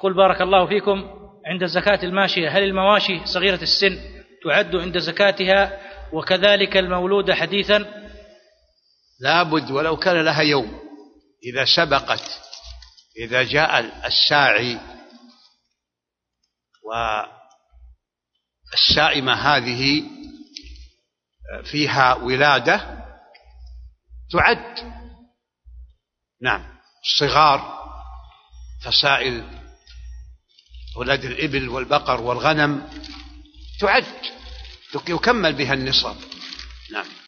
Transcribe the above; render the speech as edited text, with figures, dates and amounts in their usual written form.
يقول بارك الله فيكم، عند زكاة الماشية هل المواشي صغيرة السن تعد عند زكاتها وكذلك المولودة حديثا؟ لا بد ولو كان لها يوم، إذا سبقت، إذا جاء الساعي والسائمة هذه فيها ولادة تعد. نعم، الصغار فسائل ولاد الإبل والبقر والغنم تعد، يكمل بها النصاب. نعم.